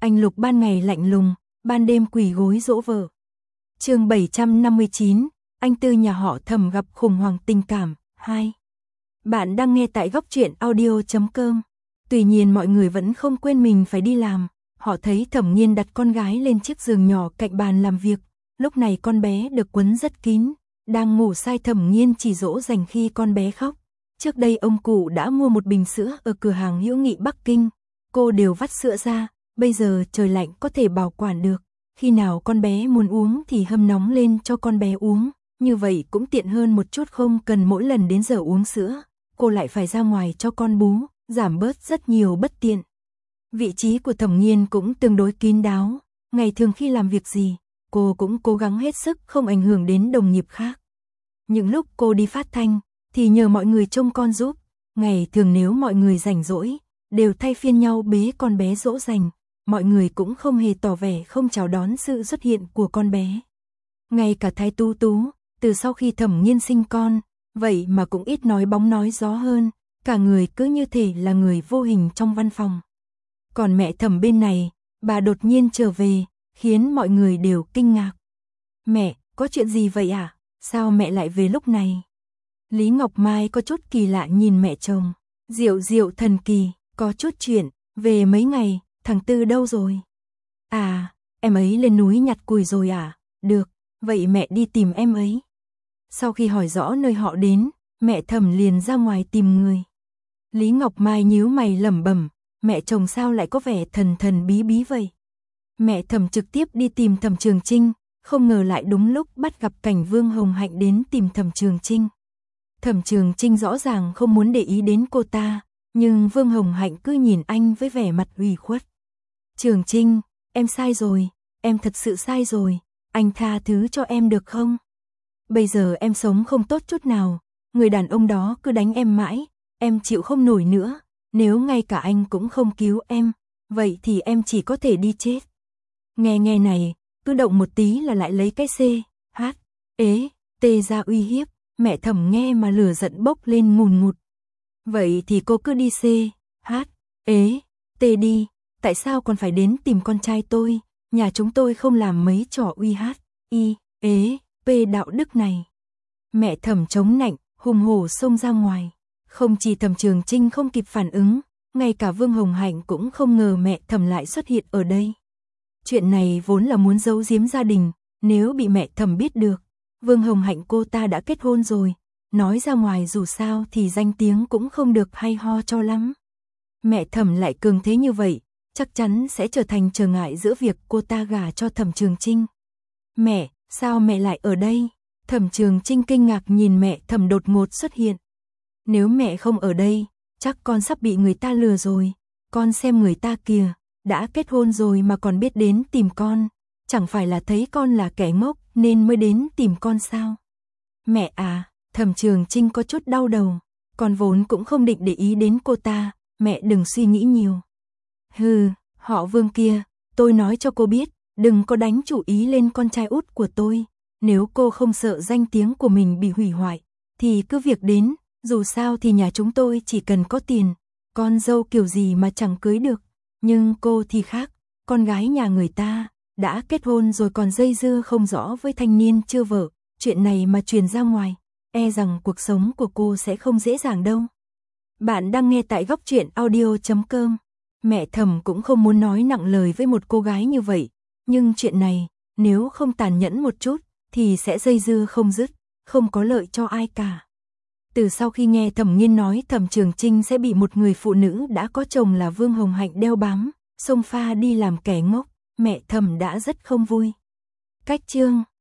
Anh Lục ban ngày lạnh lùng, ban đêm quỳ gối dỗ vợ. Chương 759, anh Tư nhà họ Thẩm gặp khủng hoảng tình cảm 2. Bạn đang nghe tại góc truyện audio.com. Tuy nhiên mọi người vẫn không quên mình phải đi làm. Họ thấy Thẩm Nghiên đặt con gái lên chiếc giường nhỏ cạnh bàn làm việc. Lúc này con bé được quấn rất kín, đang ngủ say. Thẩm Nghiên chỉ dỗ dành khi con bé khóc. Trước đây ông cụ đã mua một bình sữa ở cửa hàng Hữu Nghị Bắc Kinh. Cô đều vắt sữa ra, bây giờ trời lạnh có thể bảo quản được. Khi nào con bé muốn uống thì hâm nóng lên cho con bé uống. Như vậy cũng tiện hơn một chút, không cần mỗi lần đến giờ uống sữa cô lại phải ra ngoài cho con bú, giảm bớt rất nhiều bất tiện. Vị trí của Thẩm Nghiên cũng tương đối kín đáo, ngày thường khi làm việc gì, cô cũng cố gắng hết sức không ảnh hưởng đến đồng nghiệp khác. Những lúc cô đi phát thanh thì nhờ mọi người trông con giúp, ngày thường nếu mọi người rảnh rỗi đều thay phiên nhau bế con bé dỗ dành, mọi người cũng không hề tỏ vẻ không chào đón sự xuất hiện của con bé. Ngay cả Thái Tú Tú, từ sau khi Thẩm Nghiên sinh con, vậy mà cũng ít nói bóng nói gió hơn, cả người cứ như thể là người vô hình trong văn phòng. Còn mẹ Thẩm bên này, bà đột nhiên trở về, khiến mọi người đều kinh ngạc. Mẹ, có chuyện gì vậy à? Sao mẹ lại về lúc này? Lý Ngọc Mai có chút kỳ lạ nhìn mẹ chồng. Diệu thần kỳ, có chút chuyện, về mấy ngày, thằng Tư đâu rồi? À, em ấy lên núi nhặt củi rồi à? Được, vậy mẹ đi tìm em ấy. Sau khi hỏi rõ nơi họ đến, mẹ Thẩm liền ra ngoài tìm người. Lý Ngọc Mai nhíu mày lẩm bẩm, mẹ chồng sao lại có vẻ thần bí vậy? Mẹ Thẩm trực tiếp đi tìm Thẩm Trường Chinh, không ngờ lại đúng lúc bắt gặp cảnh Vương Hồng Hạnh đến tìm Thẩm Trường Chinh. Thẩm Trường Chinh rõ ràng không muốn để ý đến cô ta, nhưng Vương Hồng Hạnh cứ nhìn anh với vẻ mặt ủy khuất. Trường Chinh, em sai rồi, em thật sự sai rồi, anh tha thứ cho em được không? Bây giờ em sống không tốt chút nào, người đàn ông đó cứ đánh em mãi, em chịu không nổi nữa, nếu ngay cả anh cũng không cứu em, vậy thì em chỉ có thể đi chết. Nghe này, cứ động một tí là lại lấy cái C, H, ra uy hiếp, mẹ Thẩm nghe mà lửa giận bốc lên ngùn ngụt. Vậy thì cô cứ đi C, H, đi, tại sao còn phải đến tìm con trai tôi, nhà chúng tôi không làm mấy trò uy P đạo đức này. Mẹ Thẩm chống nạnh, hùng hổ xông ra ngoài. Không chỉ Thẩm Trường Chinh không kịp phản ứng, ngay cả Vương Hồng Hạnh cũng không ngờ mẹ Thẩm lại xuất hiện ở đây. Chuyện này vốn là muốn giấu giếm gia đình, nếu bị mẹ Thẩm biết được, Vương Hồng Hạnh cô ta đã kết hôn rồi, nói ra ngoài dù sao thì danh tiếng cũng không được hay ho cho lắm. Mẹ Thẩm lại cường thế như vậy, chắc chắn sẽ trở thành trở ngại giữa việc cô ta gả cho Thẩm Trường Chinh. Mẹ, sao mẹ lại ở đây? Thẩm Trường Chinh kinh ngạc nhìn mẹ Thẩm đột ngột xuất hiện. Nếu mẹ không ở đây, chắc con sắp bị người ta lừa rồi. Con xem người ta kìa, đã kết hôn rồi mà còn biết đến tìm con. Chẳng phải là thấy con là kẻ ngốc nên mới đến tìm con sao? Mẹ à, Thẩm Trường Chinh có chút đau đầu. Con vốn cũng không định để ý đến cô ta, mẹ đừng suy nghĩ nhiều. Hừ, họ Vương kia, tôi nói cho cô biết, đừng có đánh chủ ý lên con trai út của tôi. Nếu cô không sợ danh tiếng của mình bị hủy hoại, thì cứ việc đến, dù sao thì nhà chúng tôi chỉ cần có tiền, con dâu kiểu gì mà chẳng cưới được. Nhưng cô thì khác, con gái nhà người ta, đã kết hôn rồi còn dây dưa không rõ với thanh niên chưa vợ, chuyện này mà truyền ra ngoài, e rằng cuộc sống của cô sẽ không dễ dàng đâu. Bạn đang nghe tại góc truyện audio.com. Mẹ Thẩm cũng không muốn nói nặng lời với một cô gái như vậy, nhưng chuyện này, nếu không tàn nhẫn một chút, thì sẽ dây dưa không dứt, không có lợi cho ai cả. Từ sau khi nghe Thẩm Nghiên nói Thẩm Trường Chinh sẽ bị một người phụ nữ đã có chồng là Vương Hồng Hạnh đeo bám, xông pha đi làm kẻ ngốc, mẹ Thẩm đã rất không vui. Cách chương